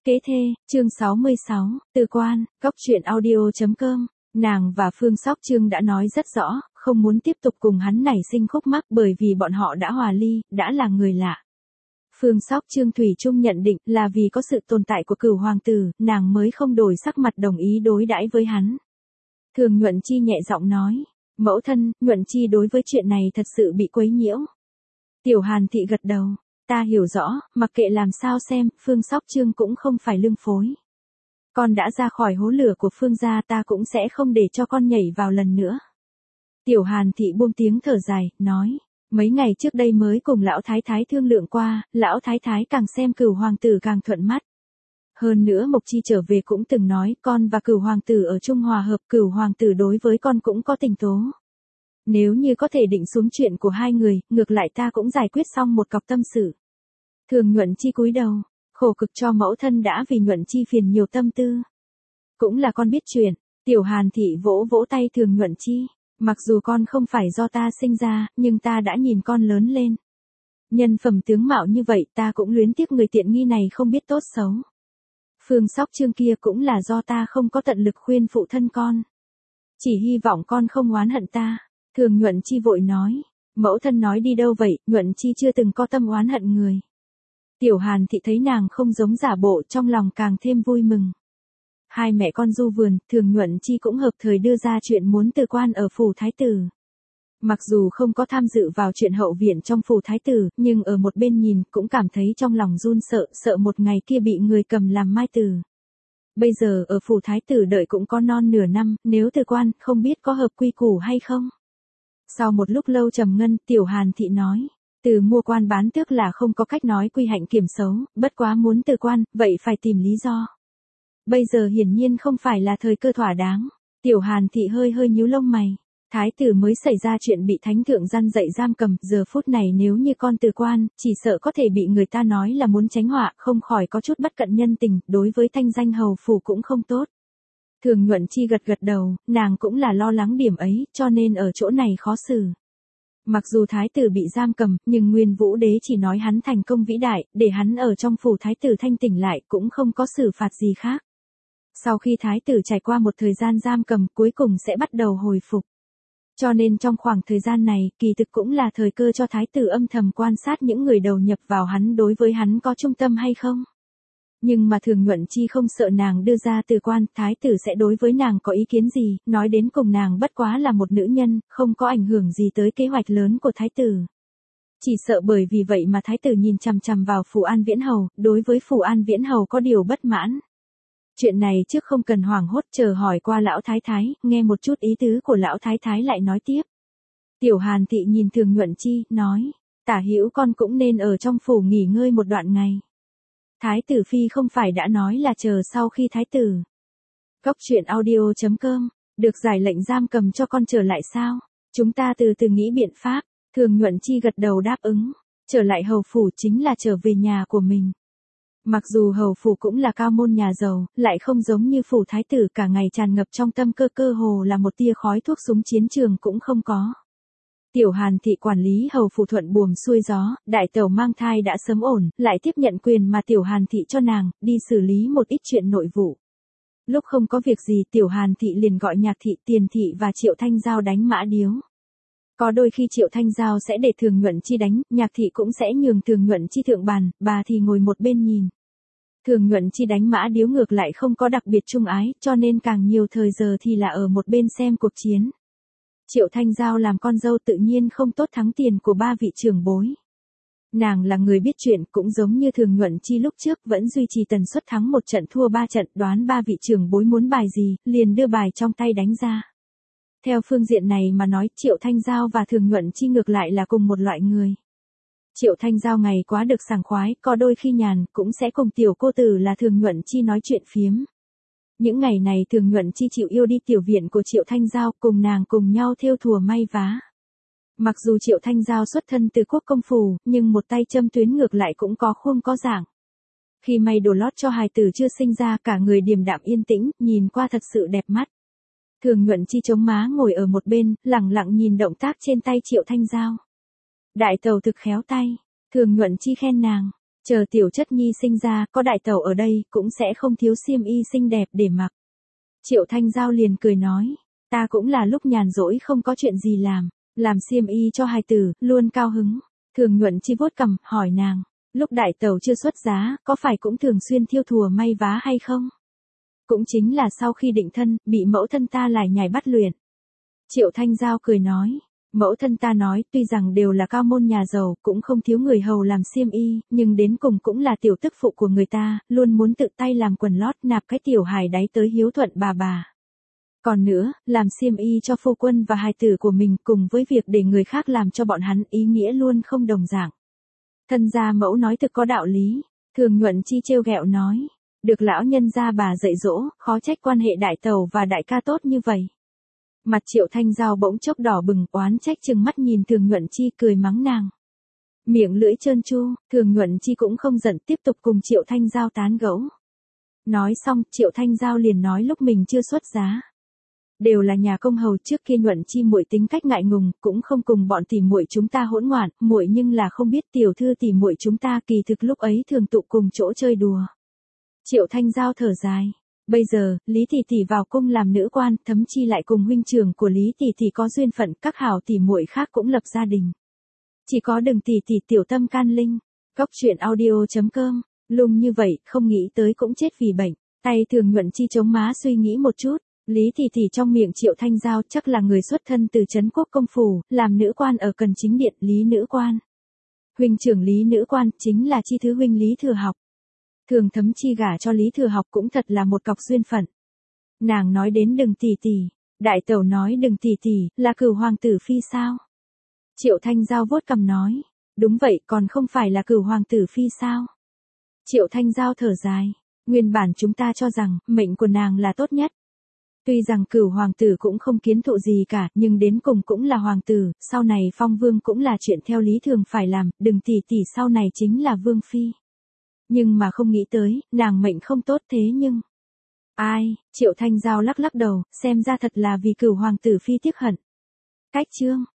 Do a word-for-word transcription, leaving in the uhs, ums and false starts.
Kế thê, chương sáu mươi sáu, Từ Quan, Cóc truyện audio chấm com. Nàng và Phương Sóc Trương đã nói rất rõ, không muốn tiếp tục cùng hắn nảy sinh khúc mắc bởi vì bọn họ đã hòa ly, đã là người lạ. Phương Sóc Trương thủy chung nhận định là vì có sự tồn tại của Cửu hoàng tử, nàng mới không đổi sắc mặt đồng ý đối đãi với hắn. Thường Nhuận Chi nhẹ giọng nói, mẫu thân, Nhuận Chi đối với chuyện này thật sự bị quấy nhiễu. Tiểu Hàn Thị gật đầu. Ta hiểu rõ, mặc kệ làm sao xem, Phương Sóc Trương cũng không phải lương phối. Con đã ra khỏi hố lửa của Phương gia, ta cũng sẽ không để cho con nhảy vào lần nữa. Tiểu Hàn Thị buông tiếng thở dài, nói, mấy ngày trước đây mới cùng lão thái thái thương lượng qua, lão thái thái càng xem Cửu hoàng tử càng thuận mắt. Hơn nữa Mộc Chi trở về cũng từng nói, con và Cửu hoàng tử ở chung hòa hợp, Cửu hoàng tử đối với con cũng có tình tố. Nếu như có thể định xuống chuyện của hai người, ngược lại ta cũng giải quyết xong một cọc tâm sự. Thường Nhuận Chi cúi đầu, khổ cực cho mẫu thân đã vì Nhuận Chi phiền nhiều tâm tư. Cũng là con biết chuyện, Tiểu Hàn Thị vỗ vỗ tay Thường Nhuận Chi, mặc dù con không phải do ta sinh ra, nhưng ta đã nhìn con lớn lên. Nhân phẩm tướng mạo như vậy ta cũng luyến tiếc người tiện nghi này không biết tốt xấu. Phương Sóc Trương kia cũng là do ta không có tận lực khuyên phụ thân con. Chỉ hy vọng con không oán hận ta. Thường Nhuận Chi vội nói, mẫu thân nói đi đâu vậy, Nhuận Chi chưa từng có tâm oán hận người. Tiểu Hàn Thị thấy nàng không giống giả bộ, trong lòng càng thêm vui mừng. Hai mẹ con du vườn, Thường Nhuận Chi cũng hợp thời đưa ra chuyện muốn từ quan ở phủ thái tử. Mặc dù không có tham dự vào chuyện hậu viện trong phủ thái tử, nhưng ở một bên nhìn cũng cảm thấy trong lòng run sợ, sợ một ngày kia bị người cầm làm mai tử. Bây giờ ở phủ thái tử đợi cũng có non nửa năm, nếu từ quan, không biết có hợp quy củ hay không. Sau một lúc lâu trầm ngân, Tiểu Hàn Thị nói, từ mua quan bán tước là không có cách nói quy hạnh kiểm xấu, bất quá muốn từ quan, vậy phải tìm lý do. Bây giờ hiển nhiên không phải là thời cơ thỏa đáng. Tiểu Hàn Thị hơi hơi nhíu lông mày. Thái tử mới xảy ra chuyện bị thánh thượng gian dạy giam cầm, giờ phút này nếu như con từ quan, chỉ sợ có thể bị người ta nói là muốn tránh họa, không khỏi có chút bất cận nhân tình, đối với thanh danh hầu phủ cũng không tốt. Thường Nhuận Chi gật gật đầu, nàng cũng là lo lắng điểm ấy, cho nên ở chỗ này khó xử. Mặc dù thái tử bị giam cầm, nhưng Nguyên Vũ Đế chỉ nói hắn thành công vĩ đại, để hắn ở trong phủ thái tử thanh tỉnh lại, cũng không có xử phạt gì khác. Sau khi thái tử trải qua một thời gian giam cầm, cuối cùng sẽ bắt đầu hồi phục. Cho nên trong khoảng thời gian này, kỳ thực cũng là thời cơ cho thái tử âm thầm quan sát những người đầu nhập vào hắn đối với hắn có trung tâm hay không. Nhưng mà Thường Nhuận Chi không sợ nàng đưa ra từ quan, thái tử sẽ đối với nàng có ý kiến gì, nói đến cùng nàng bất quá là một nữ nhân, không có ảnh hưởng gì tới kế hoạch lớn của thái tử. Chỉ sợ bởi vì vậy mà thái tử nhìn chằm chằm vào Phủ An Viễn Hầu, đối với Phủ An Viễn Hầu có điều bất mãn. Chuyện này trước không cần hoảng hốt, chờ hỏi qua lão thái thái, nghe một chút ý tứ của lão thái thái lại nói tiếp. Tiểu Hàn Thị nhìn Thường Nhuận Chi, nói, tả hữu con cũng nên ở trong phủ nghỉ ngơi một đoạn ngày. Thái tử phi không phải đã nói là chờ sau khi thái tử. Cóc truyện audio chấm com, được giải lệnh giam cầm cho con trở lại sao? Chúng ta từ từ nghĩ biện pháp. Thường Nhuận Chi gật đầu đáp ứng, trở lại hầu phủ chính là trở về nhà của mình. Mặc dù hầu phủ cũng là cao môn nhà giàu, lại không giống như phủ thái tử cả ngày tràn ngập trong tâm cơ, cơ hồ là một tia khói thuốc súng chiến trường cũng không có. Tiểu Hàn Thị quản lý hầu phủ thuận buồm xuôi gió, đại tẩu mang thai đã sớm ổn, lại tiếp nhận quyền mà Tiểu Hàn Thị cho nàng, đi xử lý một ít chuyện nội vụ. Lúc không có việc gì Tiểu Hàn Thị liền gọi Nhạc Thị, Tiền Thị và Triệu Thanh Giao đánh mã điếu. Có đôi khi Triệu Thanh Giao sẽ để Thường Nhuận Chi đánh, Nhạc Thị cũng sẽ nhường Thường Nhuận Chi thượng bàn, bà thì ngồi một bên nhìn. Thường Nhuận Chi đánh mã điếu ngược lại không có đặc biệt trung ái, cho nên càng nhiều thời giờ thì là ở một bên xem cuộc chiến. Triệu Thanh Giao làm con dâu tự nhiên không tốt thắng tiền của ba vị trưởng bối. Nàng là người biết chuyện, cũng giống như Thường Nhuận Chi lúc trước vẫn duy trì tần suất thắng một trận thua ba trận, đoán ba vị trưởng bối muốn bài gì, liền đưa bài trong tay đánh ra. Theo phương diện này mà nói, Triệu Thanh Giao và Thường Nhuận Chi ngược lại là cùng một loại người. Triệu Thanh Giao ngày quá được sảng khoái, có đôi khi nhàn, cũng sẽ cùng tiểu cô tử là Thường Nhuận Chi nói chuyện phiếm. Những ngày này Thường Nhuận Chi chịu yêu đi tiểu viện của Triệu Thanh Giao, cùng nàng cùng nhau thêu thùa may vá. Mặc dù Triệu Thanh Giao xuất thân từ quốc công phủ, nhưng một tay châm tuyến ngược lại cũng có khuôn có dạng. Khi may đồ lót cho hài tử chưa sinh ra, cả người điềm đạm yên tĩnh, nhìn qua thật sự đẹp mắt. Thường Nhuận Chi chống má ngồi ở một bên, lẳng lặng nhìn động tác trên tay Triệu Thanh Giao. Đại tẩu thực khéo tay, Thường Nhuận Chi khen nàng. Chờ tiểu chất nhi sinh ra, có đại tẩu ở đây, cũng sẽ không thiếu xiêm y xinh đẹp để mặc. Triệu Thanh Giao liền cười nói, ta cũng là lúc nhàn rỗi không có chuyện gì làm, làm xiêm y cho hài tử, luôn cao hứng. Thường Nhuận Chi vuốt cằm, hỏi nàng, lúc đại tẩu chưa xuất giá, có phải cũng thường xuyên thiêu thùa may vá hay không? Cũng chính là sau khi định thân, bị mẫu thân ta lại nhảy bắt luyện. Triệu Thanh Giao cười nói, mẫu thân ta nói, tuy rằng đều là cao môn nhà giàu, cũng không thiếu người hầu làm xiêm y, nhưng đến cùng cũng là tiểu tức phụ của người ta, luôn muốn tự tay làm quần lót nạp cái tiểu hài đáy tới hiếu thuận bà bà. Còn nữa, làm xiêm y cho phu quân và hài tử của mình cùng với việc để người khác làm cho bọn hắn ý nghĩa luôn không đồng dạng. Thân gia mẫu nói thực có đạo lý, Thường Nhuận Chi trêu ghẹo nói, được lão nhân gia bà dạy dỗ, khó trách quan hệ đại tẩu và đại ca tốt như vậy. Mặt Triệu Thanh Giao bỗng chốc đỏ bừng, oán trách chừng mắt nhìn Thường Nhuận Chi cười mắng nàng. Miệng lưỡi trơn tru, Thường Nhuận Chi cũng không giận, tiếp tục cùng Triệu Thanh Giao tán gẫu. Nói xong, Triệu Thanh Giao liền nói lúc mình chưa xuất giá. Đều là nhà công hầu, trước kia Nhuận Chi muội tính cách ngại ngùng, cũng không cùng bọn tỷ muội chúng ta hỗn ngoạn, muội nhưng là không biết tiểu thư tỷ muội chúng ta kỳ thực lúc ấy thường tụ cùng chỗ chơi đùa. Triệu Thanh Giao thở dài. Bây giờ, Lý tỷ tỷ vào cung làm nữ quan, thấm chi lại cùng huynh trưởng của Lý tỷ tỷ có duyên phận, các hảo tỷ muội khác cũng lập gia đình. Chỉ có Đừng tỷ tỷ tiểu tâm can linh. Góc truyện audio chấm com, lung như vậy, không nghĩ tới cũng chết vì bệnh. Tay Thường Nhuận Chi chống má suy nghĩ một chút, Lý tỷ tỷ trong miệng Triệu Thanh Giao chắc là người xuất thân từ trấn quốc công phủ, làm nữ quan ở Cần Chính Điện, Lý nữ quan. Huynh trưởng Lý nữ quan chính là chi thứ huynh Lý Thừa Học. Thường Thấm Chi gả cho Lý Thừa Học cũng thật là một cọc duyên phận. Nàng nói đến Đừng tỷ tỷ, đại tẩu nói Đừng tỷ tỷ là cửu hoàng tử phi sao? Triệu Thanh Giao vuốt cằm nói, đúng vậy, còn không phải là cửu hoàng tử phi sao? Triệu Thanh Giao thở dài, nguyên bản chúng ta cho rằng mệnh của nàng là tốt nhất. Tuy rằng cửu hoàng tử cũng không kiến thụ gì cả, nhưng đến cùng cũng là hoàng tử, sau này phong vương cũng là chuyện theo lý thường phải làm, Đừng tỷ tỷ sau này chính là vương phi. Nhưng mà không nghĩ tới, nàng mệnh không tốt thế nhưng... Ai, Triệu Thanh Giao lắc lắc đầu, xem ra thật là vì cửu hoàng tử phi tiếc hận. Cách chương.